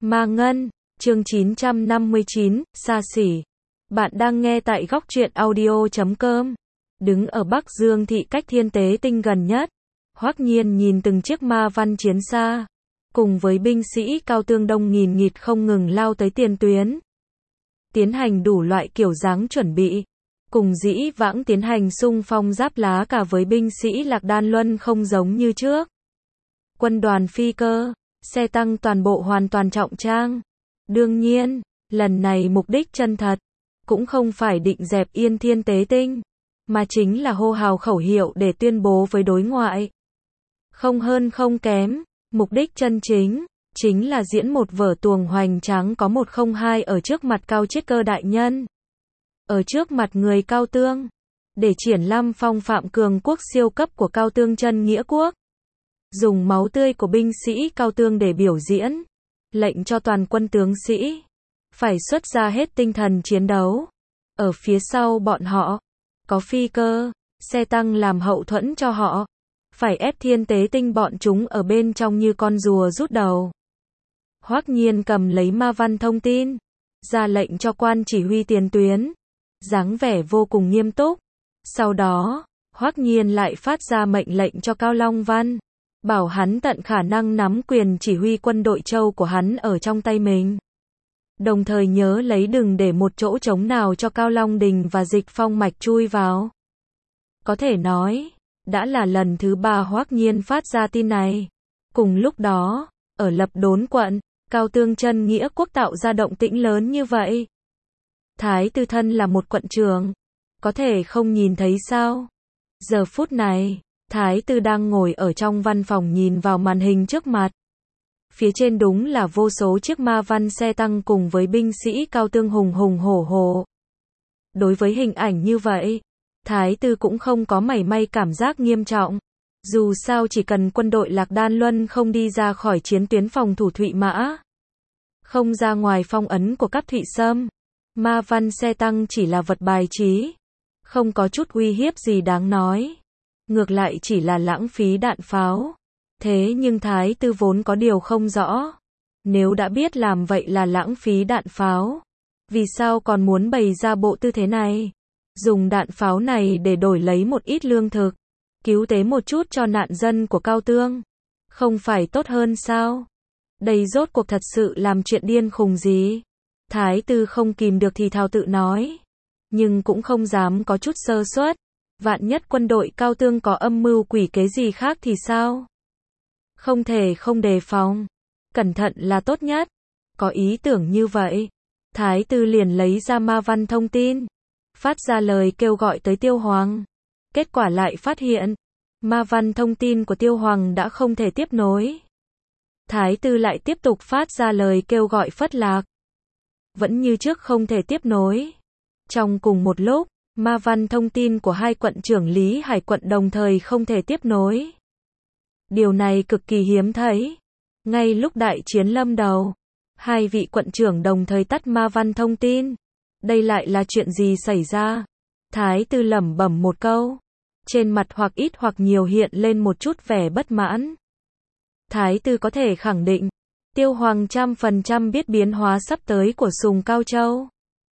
Ma Ngân, chương 959, xa xỉ. Bạn đang nghe tại góc truyện audio.com. Đứng ở Bắc Dương thị cách Thiên Tế Tinh gần nhất, Hoắc Nhiên nhìn từng chiếc ma văn chiến xa, cùng với binh sĩ cao tương đông nghìn nghịt không ngừng lao tới tiền tuyến, tiến hành đủ loại kiểu dáng chuẩn bị, cùng dĩ vãng tiến hành xung phong giáp lá cả với binh sĩ Lạc Đan Luân không giống như trước. Quân đoàn phi cơ, xe tăng toàn bộ hoàn toàn trọng trang. Đương nhiên, lần này mục đích chân thật, cũng không phải định dẹp yên Thiên Tế Tinh, mà chính là hô hào khẩu hiệu để tuyên bố với đối ngoại. Không hơn không kém, mục đích chân chính là diễn một vở tuồng hoành tráng có một không hai ở trước mặt Cao Chiết Cơ đại nhân. Ở trước mặt người Cao Tương, để triển lãm phong phạm cường quốc siêu cấp của Cao Tương chân nghĩa quốc. Dùng máu tươi của binh sĩ Cao Tương để biểu diễn, lệnh cho toàn quân tướng sĩ phải xuất ra hết tinh thần chiến đấu. Ở phía sau bọn họ, có phi cơ, xe tăng làm hậu thuẫn cho họ, phải ép Thiên Tế Tinh bọn chúng ở bên trong như con rùa rút đầu. Hoắc Nhiên cầm lấy ma văn thông tin, ra lệnh cho quan chỉ huy tiền tuyến, dáng vẻ vô cùng nghiêm túc. Sau đó, Hoắc Nhiên lại phát ra mệnh lệnh cho Cao Long Văn, bảo hắn tận khả năng nắm quyền chỉ huy quân đội châu của hắn ở trong tay mình. Đồng thời nhớ lấy đừng để một chỗ trống nào cho Cao Long Đình và Dịch Phong Mạch chui vào. Có thể nói, đã là lần thứ 3 Hoắc Nhiên phát ra tin này. Cùng lúc đó, ở Lập Đốn quận, Cao Tương chân nghĩa quốc tạo ra động tĩnh lớn như vậy. Thái Tư thân là một quận trưởng, có thể không nhìn thấy sao? Giờ phút này, Thái Tư đang ngồi ở trong văn phòng nhìn vào màn hình trước mặt. Phía trên đúng là vô số chiếc ma văn xe tăng cùng với binh sĩ Cao Tương hùng hùng hổ hổ. Đối với hình ảnh như vậy, Thái Tư cũng không có mảy may cảm giác nghiêm trọng. Dù sao chỉ cần quân đội Lạc Đan Luân không đi ra khỏi chiến tuyến phòng thủ Thụy Mã, không ra ngoài phong ấn của các Thụy Sâm, ma văn xe tăng chỉ là vật bài trí, không có chút uy hiếp gì đáng nói. Ngược lại chỉ là lãng phí đạn pháo. Thế nhưng Thái Tư vốn có điều không rõ. Nếu đã biết làm vậy là lãng phí đạn pháo, vì sao còn muốn bày ra bộ tư thế này? Dùng đạn pháo này để đổi lấy một ít lương thực, cứu tế một chút cho nạn dân của Cao Tương, không phải tốt hơn sao? Đây rốt cuộc thật sự làm chuyện điên khùng gì? Thái Tư không kìm được thì thào tự nói, nhưng cũng không dám có chút sơ suất. Vạn nhất quân đội Cao Tương có âm mưu quỷ kế gì khác thì sao? Không thể không đề phòng, cẩn thận là tốt nhất. Có ý tưởng như vậy, Thái Tư liền lấy ra ma văn thông tin, phát ra lời kêu gọi tới Tiêu Hoàng. Kết quả lại phát hiện, ma văn thông tin của Tiêu Hoàng đã không thể tiếp nối. Thái Tư lại tiếp tục phát ra lời kêu gọi Phất Lạc, vẫn như trước không thể tiếp nối. Trong cùng một lúc, ma văn thông tin của hai quận trưởng Lý Hải quận đồng thời không thể tiếp nối. Điều này cực kỳ hiếm thấy. Ngay lúc đại chiến lâm đầu, hai vị quận trưởng đồng thời tắt ma văn thông tin. Đây lại là chuyện gì xảy ra? Thái Tư lẩm bẩm một câu, trên mặt hoặc ít hoặc nhiều hiện lên một chút vẻ bất mãn. Thái Tư có thể khẳng định, Tiêu Hoàng 100% biết biến hóa sắp tới của Sùng Cao Châu.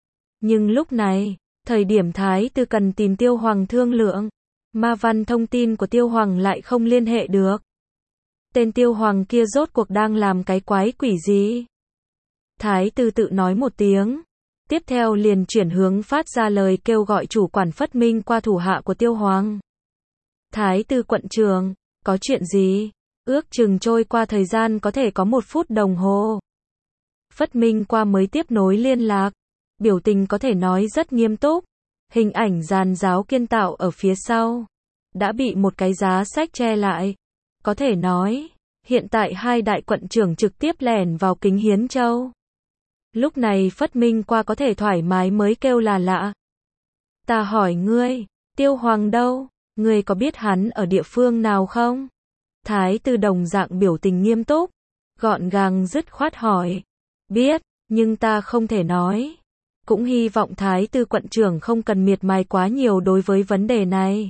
Nhưng lúc này, thời điểm Thái Tư cần tìm Tiêu Hoàng thương lượng, ma văn thông tin của Tiêu Hoàng lại không liên hệ được. Tên Tiêu Hoàng kia rốt cuộc đang làm cái quái quỷ gì? Thái Tư tự nói một tiếng, tiếp theo liền chuyển hướng phát ra lời kêu gọi chủ quản Phất Minh qua thủ hạ của Tiêu Hoàng. Thái Tư quận trưởng, có chuyện gì? Ước chừng trôi qua thời gian có thể có 1 phút đồng hồ. Phất Minh qua mới tiếp nối liên lạc, biểu tình có thể nói rất nghiêm túc. Hình ảnh giàn giáo kiên tạo ở phía sau đã bị một cái giá sách che lại. Có thể nói, hiện tại hai đại quận trưởng trực tiếp lẻn vào Kính Hiến Châu. Lúc này Phất Minh qua có thể thoải mái mới kêu là lạ. Ta hỏi ngươi, Tiêu Hoàng đâu? Ngươi có biết hắn ở địa phương nào không? Thái Tư đồng dạng biểu tình nghiêm túc, gọn gàng dứt khoát hỏi. Biết, nhưng ta không thể nói. Cũng hy vọng Thái Tư quận trưởng không cần miệt mài quá nhiều đối với vấn đề này.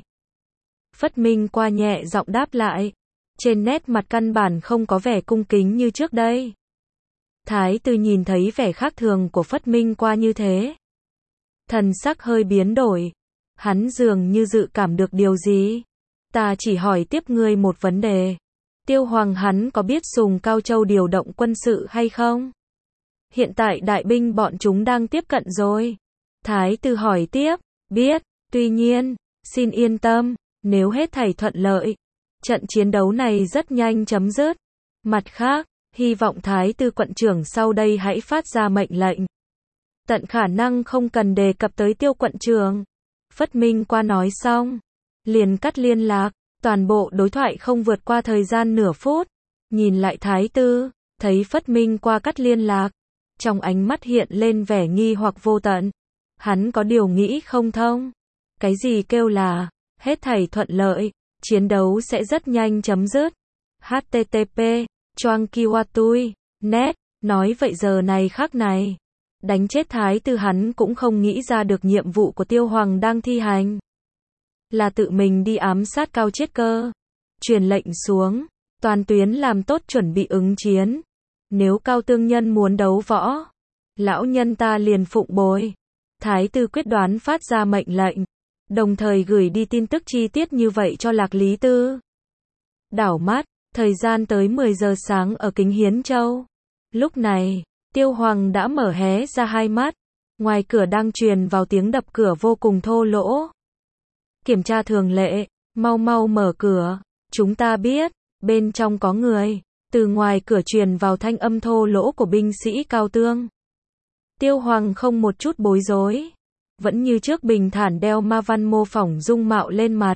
Phất Minh qua nhẹ giọng đáp lại, trên nét mặt căn bản không có vẻ cung kính như trước đây. Thái Tư nhìn thấy vẻ khác thường của Phất Minh qua như thế. Thần sắc hơi biến đổi. Hắn dường như dự cảm được điều gì. Ta chỉ hỏi tiếp ngươi một vấn đề. Tiêu Hoàng hắn có biết dùng Cao Châu điều động quân sự hay không? Hiện tại đại binh bọn chúng đang tiếp cận rồi. Thái Tư hỏi tiếp, biết, tuy nhiên, xin yên tâm, nếu hết thảy thuận lợi, trận chiến đấu này rất nhanh chấm dứt. Mặt khác, hy vọng Thái Tư quận trưởng sau đây hãy phát ra mệnh lệnh. Tận khả năng không cần đề cập tới Tiêu quận trưởng. Phất Minh qua nói xong, liền cắt liên lạc, toàn bộ đối thoại không vượt qua thời gian nửa phút. Nhìn lại Thái Tư, thấy Phất Minh qua cắt liên lạc, trong ánh mắt hiện lên vẻ nghi hoặc vô tận. Hắn có điều nghĩ không thông. Cái gì kêu là hết thảy thuận lợi, chiến đấu sẽ rất nhanh chấm dứt. HTTP, Choang Kiwatui, net, nói vậy giờ này khắc này. Đánh chết Thái Tư hắn cũng không nghĩ ra được nhiệm vụ của Tiêu Hoàng đang thi hành. Là tự mình đi ám sát Cao Chiết Cơ. Truyền lệnh xuống, toàn tuyến làm tốt chuẩn bị ứng chiến. Nếu Cao Tương Nhân muốn đấu võ, lão nhân ta liền phụng bồi. Thái Tư quyết đoán phát ra mệnh lệnh, đồng thời gửi đi tin tức chi tiết như vậy cho Lạc Lý Tư. Đảo mắt, thời gian tới 10 giờ sáng ở Kính Hiến Châu. Lúc này, Tiêu Hoàng đã mở hé ra hai mắt. Ngoài cửa đang truyền vào tiếng đập cửa vô cùng thô lỗ. Kiểm tra thường lệ, mau mau mở cửa. Chúng ta biết, bên trong có người. Từ ngoài cửa truyền vào thanh âm thô lỗ của binh sĩ Cao Tương. Tiêu Hoàng không một chút bối rối. Vẫn như trước bình thản đeo ma văn mô phỏng dung mạo lên mặt.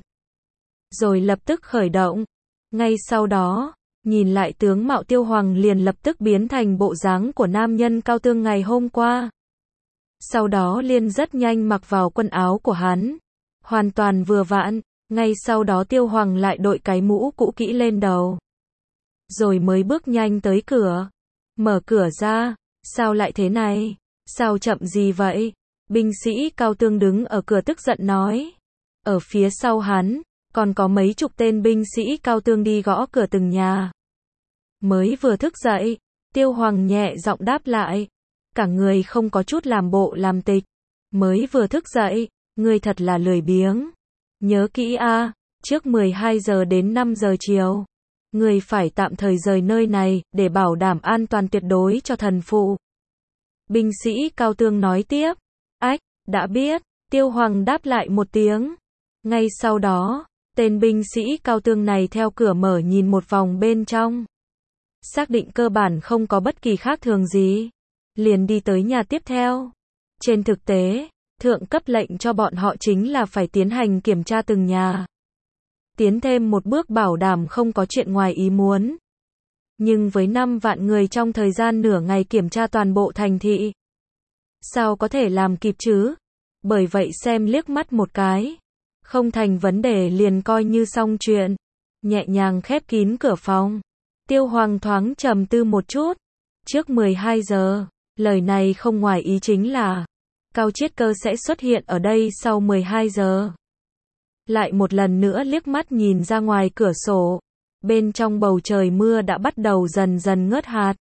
Rồi lập tức khởi động. Ngay sau đó, nhìn lại tướng mạo Tiêu Hoàng liền lập tức biến thành bộ dáng của nam nhân Cao Tương ngày hôm qua. Sau đó liền rất nhanh mặc vào quần áo của hắn. Hoàn toàn vừa vặn, ngay sau đó Tiêu Hoàng lại đội cái mũ cũ kỹ lên đầu. Rồi mới bước nhanh tới cửa. Mở cửa ra, sao lại thế này? Sao chậm gì vậy? Binh sĩ Cao Tương đứng ở cửa tức giận nói. Ở phía sau hắn, còn có mấy chục tên binh sĩ Cao Tương đi gõ cửa từng nhà. Mới vừa thức dậy, Tiêu Hoàng nhẹ giọng đáp lại. Cả người không có chút làm bộ làm tịch. Mới vừa thức dậy, ngươi thật là lười biếng. Nhớ kỹ a, trước 12 giờ đến 5 giờ chiều. Ngươi phải tạm thời rời nơi này, để bảo đảm an toàn tuyệt đối cho thần phụ. Binh sĩ Cao Tương nói tiếp. Ách, đã biết, Tiêu Hoàng đáp lại một tiếng. Ngay sau đó, tên binh sĩ Cao Tương này theo cửa mở nhìn một vòng bên trong. Xác định cơ bản không có bất kỳ khác thường gì. Liền đi tới nhà tiếp theo. Trên thực tế, thượng cấp lệnh cho bọn họ chính là phải tiến hành kiểm tra từng nhà. Tiến thêm một bước bảo đảm không có chuyện ngoài ý muốn. Nhưng với 5 vạn người trong thời gian nửa ngày kiểm tra toàn bộ thành thị, sao có thể làm kịp chứ? Bởi vậy xem liếc mắt một cái, không thành vấn đề liền coi như xong chuyện. Nhẹ nhàng khép kín cửa phòng. Tiêu Hoàng thoáng trầm tư một chút. Trước 12 giờ, lời này không ngoài ý chính là Cao Chiết Cơ sẽ xuất hiện ở đây sau 12 giờ. Lại một lần nữa liếc mắt nhìn ra ngoài cửa sổ. Bên trong bầu trời mưa đã bắt đầu dần dần ngớt hạt.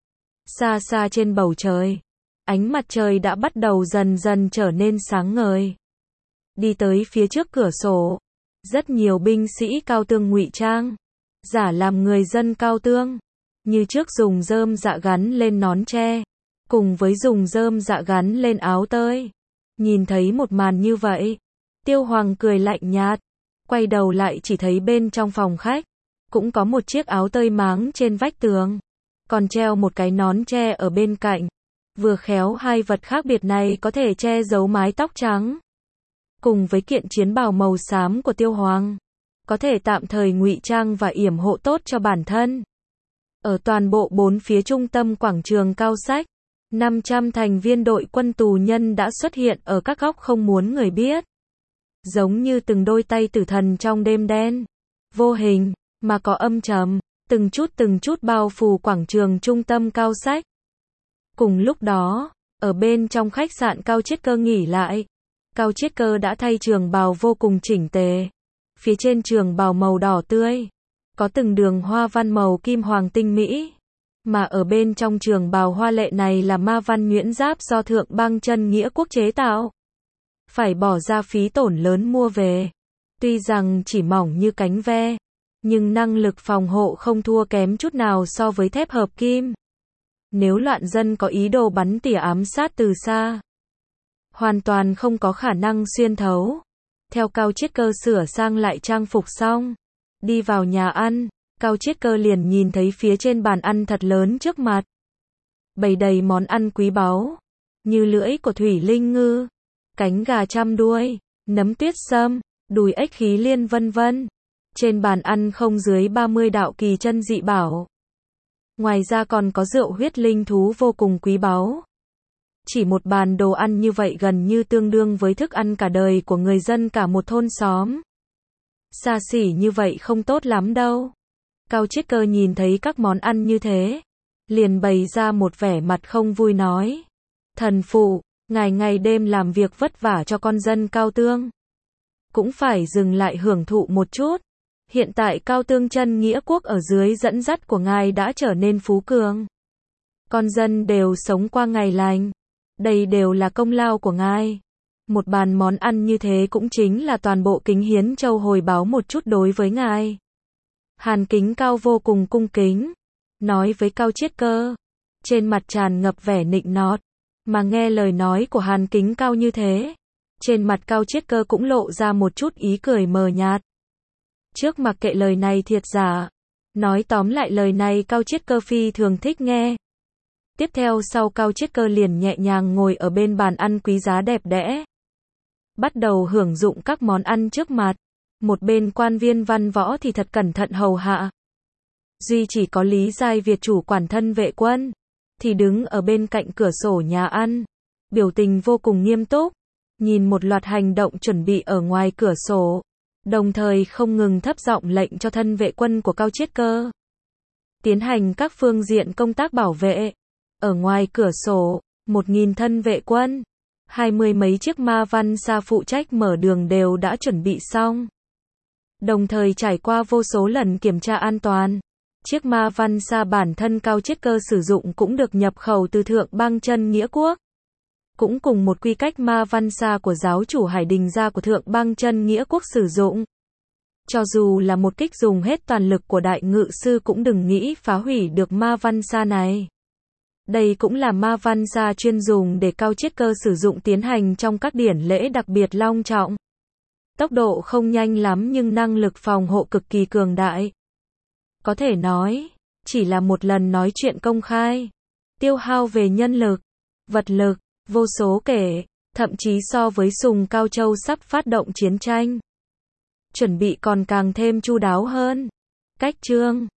Xa xa trên bầu trời, ánh mặt trời đã bắt đầu dần dần trở nên sáng ngời. Đi tới phía trước cửa sổ, rất nhiều binh sĩ Cao Tương ngụy trang, giả làm người dân Cao Tương, như trước dùng rơm dạ gắn lên nón tre, cùng với dùng rơm dạ gắn lên áo tơi. Nhìn thấy một màn như vậy, Tiêu Hoàng cười lạnh nhạt, quay đầu lại chỉ thấy bên trong phòng khách, cũng có một chiếc áo tơi máng trên vách tường, còn treo một cái nón tre ở bên cạnh. Vừa khéo hai vật khác biệt này có thể che giấu mái tóc trắng, cùng với kiện chiến bào màu xám của Tiêu Hoàng, có thể tạm thời ngụy trang và yểm hộ tốt cho bản thân. Ở toàn bộ bốn phía trung tâm quảng trường Cao Sách, 500 thành viên đội quân tù nhân đã xuất hiện ở các góc không muốn người biết. Giống như từng đôi tay tử thần trong đêm đen, vô hình, mà có âm trầm, từng chút bao phủ quảng trường trung tâm Cao Sách. Cùng lúc đó, ở bên trong khách sạn Cao Chiết Cơ nghỉ lại, Cao Chiết Cơ đã thay trường bào vô cùng chỉnh tề. Phía trên trường bào màu đỏ tươi, có từng đường hoa văn màu kim hoàng tinh mỹ. Mà ở bên trong trường bào hoa lệ này là ma văn nhuyễn giáp do Thượng Bang Chân Nghĩa Quốc chế tạo. Phải bỏ ra phí tổn lớn mua về. Tuy rằng chỉ mỏng như cánh ve, nhưng năng lực phòng hộ không thua kém chút nào so với thép hợp kim. Nếu loạn dân có ý đồ bắn tỉa ám sát từ xa, hoàn toàn không có khả năng xuyên thấu. Theo Cao Chiết Cơ sửa sang lại trang phục xong, đi vào nhà ăn, Cao Chiết Cơ liền nhìn thấy phía trên bàn ăn thật lớn trước mặt. Bày đầy món ăn quý báu, như lưỡi của thủy linh ngư, cánh gà trăm đuôi, nấm tuyết sâm, đùi ếch khí liên vân vân. Trên bàn ăn không dưới 30 đạo kỳ chân dị bảo. Ngoài ra còn có rượu huyết linh thú vô cùng quý báu. Chỉ một bàn đồ ăn như vậy gần như tương đương với thức ăn cả đời của người dân cả một thôn xóm. Xa xỉ như vậy không tốt lắm đâu. Cao Chiết Cơ nhìn thấy các món ăn như thế, liền bày ra một vẻ mặt không vui nói. Thần phụ, ngài ngày đêm làm việc vất vả cho con dân Cao Tương, cũng phải dừng lại hưởng thụ một chút. Hiện tại Cao Tương Chân Nghĩa Quốc ở dưới dẫn dắt của ngài đã trở nên phú cường. Con dân đều sống qua ngày lành. Đây đều là công lao của ngài. Một bàn món ăn như thế cũng chính là toàn bộ Kính Hiến Châu hồi báo một chút đối với ngài. Hàn Kính Cao vô cùng cung kính, nói với Cao Chiết Cơ, trên mặt tràn ngập vẻ nịnh nọt. Mà nghe lời nói của Hàn Kính Cao như thế, trên mặt Cao Chiết Cơ cũng lộ ra một chút ý cười mờ nhạt. Trước mặc kệ lời này thiệt giả, nói tóm lại lời này Cao Chiết Cơ phi thường thích nghe. Tiếp theo sau Cao Chiết Cơ liền nhẹ nhàng ngồi ở bên bàn ăn quý giá đẹp đẽ, bắt đầu hưởng dụng các món ăn trước mặt. Một bên quan viên văn võ thì thật cẩn thận hầu hạ. Duy chỉ có Lý Giai Việt chủ quản thân vệ quân, thì đứng ở bên cạnh cửa sổ nhà ăn, biểu tình vô cùng nghiêm túc, nhìn một loạt hành động chuẩn bị ở ngoài cửa sổ, đồng thời không ngừng thấp giọng lệnh cho thân vệ quân của Cao Chiết Cơ tiến hành các phương diện công tác bảo vệ. Ở ngoài cửa sổ, 1000 thân vệ quân, 20 mấy chiếc ma văn xa phụ trách mở đường đều đã chuẩn bị xong. Đồng thời trải qua vô số lần kiểm tra an toàn. Chiếc ma văn xa bản thân Cao Chiết Cơ sử dụng cũng được nhập khẩu từ Thượng Bang Chân Nghĩa Quốc. Cũng cùng một quy cách ma văn xa của giáo chủ Hải Đình Gia của Thượng Bang Chân Nghĩa Quốc sử dụng. Cho dù là một kích dùng hết toàn lực của đại ngự sư cũng đừng nghĩ phá hủy được ma văn xa này. Đây cũng là ma văn xa chuyên dùng để Cao Chiết Cơ sử dụng tiến hành trong các điển lễ đặc biệt long trọng. Tốc độ không nhanh lắm nhưng năng lực phòng hộ cực kỳ cường đại. Có thể nói, chỉ là một lần nói chuyện công khai, tiêu hao về nhân lực, vật lực, vô số kể, thậm chí so với Sùng Cao Châu sắp phát động chiến tranh. Chuẩn bị còn càng thêm chu đáo hơn. Cách chương